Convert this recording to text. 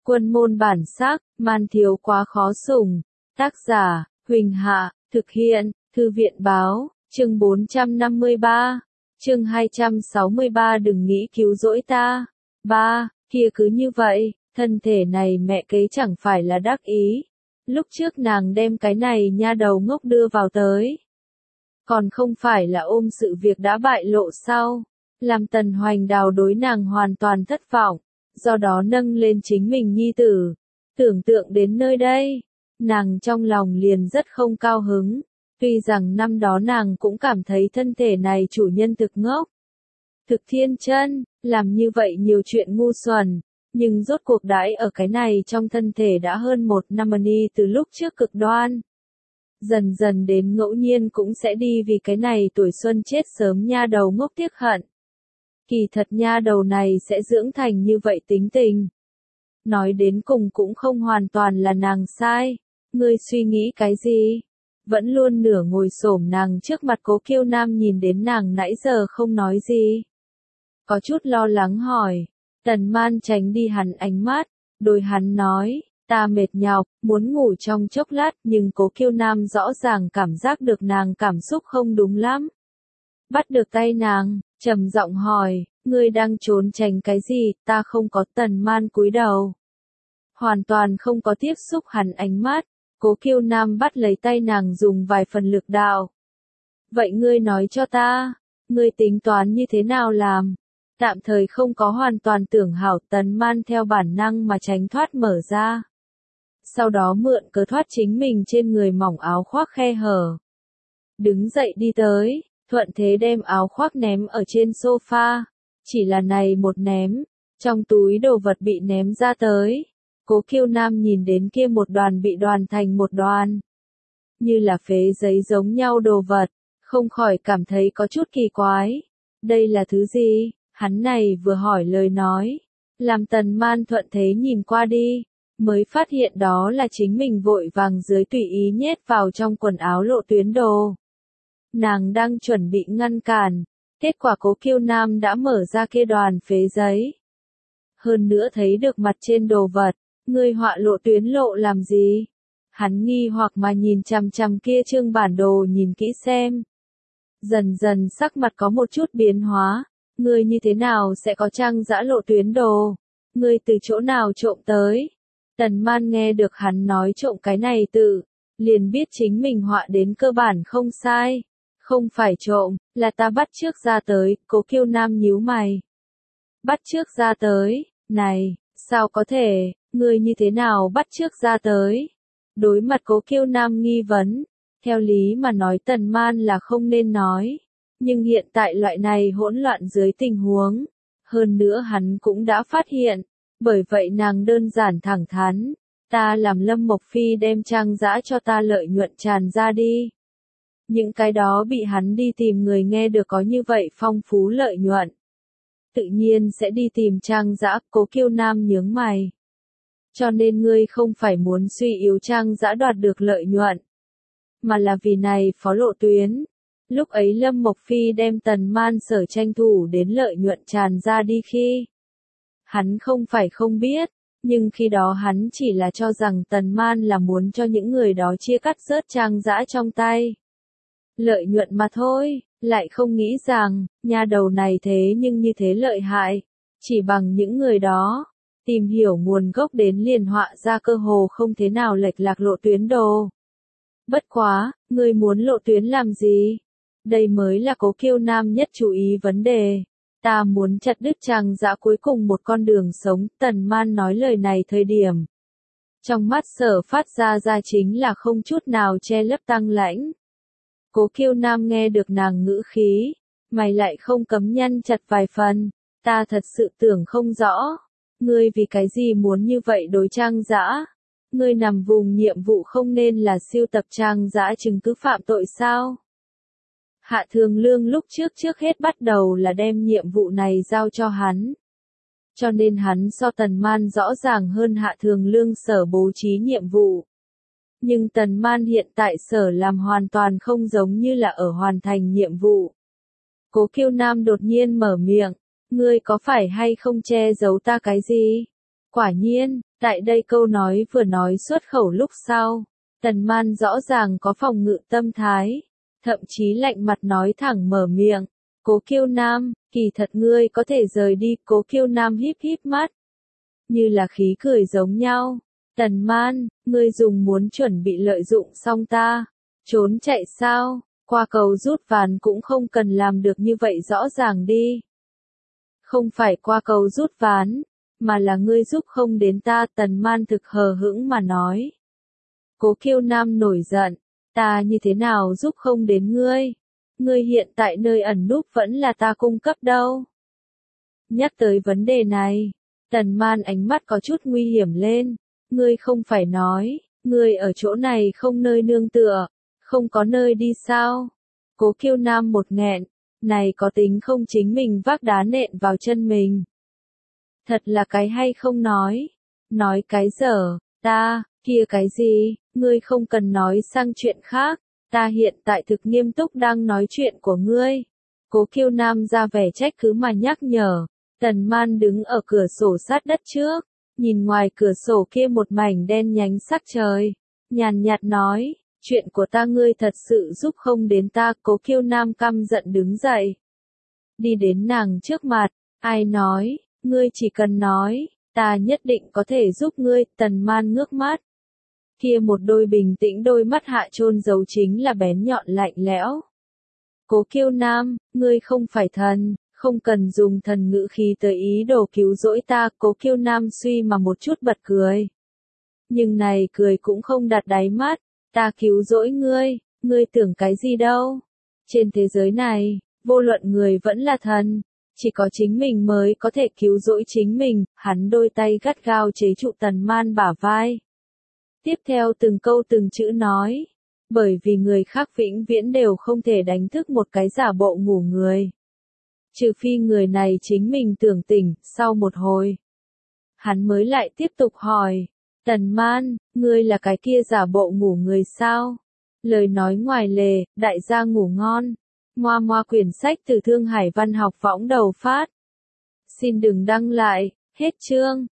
Quân môn bản sắc, man thiếu quá khó sủng. Tác giả, Huỳnh Hạ, thực hiện, Thư viện báo, chương 453, chương 263 đừng nghĩ cứu rỗi ta. Kia cứ như vậy, thân thể này mẹ kế chẳng phải là đắc ý. Lúc trước nàng đem cái này nha đầu ngốc đưa vào tới. Còn không phải là ôm sự việc đã bại lộ sao? Làm Tần Hoành Đào đối nàng hoàn toàn thất vọng, do đó nâng lên chính mình nhi tử. Tưởng tượng đến nơi đây, nàng trong lòng liền rất không cao hứng. Tuy rằng năm đó nàng cũng cảm thấy thân thể này chủ nhân thực ngốc, thực thiên chân, làm như vậy nhiều chuyện ngu xuẩn, nhưng rốt cuộc đãi ở cái này trong thân thể đã hơn 1 năm đi từ lúc trước cực đoan. Dần dần đến ngẫu nhiên cũng sẽ đi vì cái này tuổi xuân chết sớm nha đầu ngốc tiếc hận. Kỳ thật nha đầu này sẽ dưỡng thành như vậy tính tình. Nói đến cùng cũng không hoàn toàn là nàng sai. Ngươi suy nghĩ cái gì? Vẫn luôn nửa ngồi xổm nàng trước mặt Cố Kiêu Nam nhìn đến nàng nãy giờ không nói gì. Có chút lo lắng hỏi. Tần Man tránh đi hắn ánh mắt, đôi hắn nói, ta mệt nhọc, muốn ngủ trong chốc lát, nhưng Cố Kiêu Nam rõ ràng cảm giác được nàng cảm xúc không đúng lắm. Bắt được tay nàng, trầm giọng hỏi, ngươi đang trốn tránh cái gì? Ta không có. Tần Man cúi đầu, hoàn toàn không có tiếp xúc hắn ánh mắt. Cố Kiêu Nam bắt lấy tay nàng dùng vài phần lực đạo. Vậy ngươi nói cho ta, ngươi tính toán như thế nào làm? Tạm thời không có hoàn toàn tưởng hảo. Tần Man theo bản năng mà tránh thoát mở ra. Sau đó mượn cớ thoát chính mình trên người mỏng áo khoác khe hở. Đứng dậy đi tới, thuận thế đem áo khoác ném ở trên sofa. Chỉ là này một ném, trong túi đồ vật bị ném ra tới. Cố Kiêu Nam nhìn đến kia một đoàn bị đoàn thành một đoàn, như là phế giấy giống nhau đồ vật, không khỏi cảm thấy có chút kỳ quái. Đây là thứ gì? Hắn này vừa hỏi lời nói, làm Tần Man thuận thế nhìn qua đi, mới phát hiện đó là chính mình vội vàng dưới tùy ý nhét vào trong quần áo lộ tuyến đồ. Nàng đang chuẩn bị ngăn cản, kết quả Cố Kiêu Nam đã mở ra kia đoàn phế giấy. Hơn nữa thấy được mặt trên đồ vật. Ngươi họa lộ tuyến lộ làm gì? Hắn nghi hoặc mà nhìn chằm chằm kia trương bản đồ nhìn kỹ xem. Dần dần sắc mặt có một chút biến hóa. Ngươi như thế nào sẽ có trang giã lộ tuyến đồ? Ngươi từ chỗ nào trộm tới? Tần Man nghe được hắn nói trộm cái này từ, liền biết chính mình họa đến cơ bản không sai. Không phải trộm, là ta bắt chước ra tới. Cố Kiêu Nam nhíu mày. Bắt chước ra tới? Này, sao có thể? Ngươi như thế nào bắt chước ra tới? Đối mặt Cố Kiêu Nam nghi vấn, theo lý mà nói Tần Man là không nên nói, nhưng hiện tại loại này hỗn loạn dưới tình huống, hơn nữa hắn cũng đã phát hiện, bởi vậy nàng đơn giản thẳng thắn, ta làm Lâm Mộc Phi đem trang giã cho ta lợi nhuận tràn ra đi. Những cái đó bị hắn đi tìm người nghe được có như vậy phong phú lợi nhuận, tự nhiên sẽ đi tìm trang giã. Cố Kiêu Nam nhướng mày. Cho nên ngươi không phải muốn suy yếu trang giã đoạt được lợi nhuận, mà là vì này phó lộ tuyến. Lúc ấy Lâm Mộc Phi đem Tần Man sở tranh thủ đến lợi nhuận tràn ra đi khi. Hắn không phải không biết, nhưng khi đó hắn chỉ là cho rằng Tần Man là muốn cho những người đó chia cắt rớt trang giã trong tay. Lợi nhuận mà thôi, lại không nghĩ rằng, nha đầu này thế nhưng như thế lợi hại, chỉ bằng những người đó. Tìm hiểu nguồn gốc đến liền họa ra cơ hồ không thế nào lệch lạc lộ tuyến đồ. Bất quá, ngươi muốn lộ tuyến làm gì? Đây mới là Cố Kiêu Nam nhất chú ý vấn đề. Ta muốn chặt đứt trang giã cuối cùng một con đường sống. Tần Man nói lời này thời điểm. Trong mắt sở phát ra chính là không chút nào che lấp tăng lãnh. Cố Kiêu Nam nghe được nàng ngữ khí, mày lại không cấm nhăn chặt vài phần. Ta thật sự tưởng không rõ. Ngươi vì cái gì muốn như vậy đối trang giã? Ngươi nằm vùng nhiệm vụ không nên là siêu tập trang giã chứng cứ phạm tội sao? Hạ Thường Lương lúc trước hết bắt đầu là đem nhiệm vụ này giao cho hắn. Cho nên hắn so Tần Man rõ ràng hơn Hạ Thường Lương sở bố trí nhiệm vụ. Nhưng Tần Man hiện tại sở làm hoàn toàn không giống như là ở hoàn thành nhiệm vụ. Cố Kiêu Nam đột nhiên mở miệng. Ngươi có phải hay không che giấu ta cái gì? Quả nhiên, tại đây câu nói vừa nói xuất khẩu lúc sau, Tần Man rõ ràng có phòng ngự tâm thái, thậm chí lạnh mặt nói thẳng mở miệng, Cố Kiêu Nam, kỳ thật ngươi có thể rời đi. Cố Kiêu Nam híp híp mắt, như là khí cười giống nhau. Tần Man, ngươi dùng muốn chuẩn bị lợi dụng xong ta, trốn chạy sao? Qua cầu rút ván cũng không cần làm được như vậy rõ ràng đi. Không phải qua cầu rút ván, mà là ngươi giúp không đến ta. Tần Man thực hờ hững mà nói. Cố Kiêu Nam nổi giận, ta như thế nào giúp không đến ngươi? Ngươi hiện tại nơi ẩn núp vẫn là ta cung cấp đâu. Nhắc tới vấn đề này, Tần Man ánh mắt có chút nguy hiểm lên. Ngươi không phải nói, ngươi ở chỗ này không nơi nương tựa, không có nơi đi sao? Cố Kiêu Nam một nghẹn, này có tính không chính mình vác đá nện vào chân mình. Thật là cái hay không nói cái dở, kia cái gì, ngươi không cần nói sang chuyện khác, ta hiện tại thực nghiêm túc đang nói chuyện của ngươi. Cố Kiêu Nam ra vẻ trách cứ mà nhắc nhở. Tần Man đứng ở cửa sổ sát đất trước, nhìn ngoài cửa sổ kia một mảnh đen nhánh sắc trời, nhàn nhạt nói, chuyện của ta ngươi thật sự giúp không đến ta. Cố Kiêu Nam căm giận đứng dậy, đi đến nàng trước mặt, ai nói, ngươi chỉ cần nói, ta nhất định có thể giúp ngươi. Tần Man ngước mắt, kia một đôi bình tĩnh đôi mắt hạ chôn giấu chính là bén nhọn lạnh lẽo. Cố Kiêu Nam, ngươi không phải thần, không cần dùng thần ngữ khí tới ý đồ cứu rỗi ta. Cố Kiêu Nam suy mà một chút bật cười. Nhưng này cười cũng không đặt đáy mắt, ta cứu rỗi ngươi tưởng cái gì đâu. Trên thế giới này, vô luận người vẫn là thần, chỉ có chính mình mới có thể cứu rỗi chính mình. Hắn đôi tay gắt gao chế trụ Tần Man bả vai. Tiếp theo từng câu từng chữ nói, bởi vì người khác vĩnh viễn đều không thể đánh thức một cái giả bộ ngủ người. Trừ phi người này chính mình tưởng tỉnh. Sau một hồi, hắn mới lại tiếp tục hỏi, Tần Man, ngươi là cái kia giả bộ ngủ người sao? Lời nói ngoài lề, đại gia ngủ ngon. Ngoa ngoa quyển sách từ Thương Hải Văn học võng đầu phát. Xin đừng đăng lại, hết chương.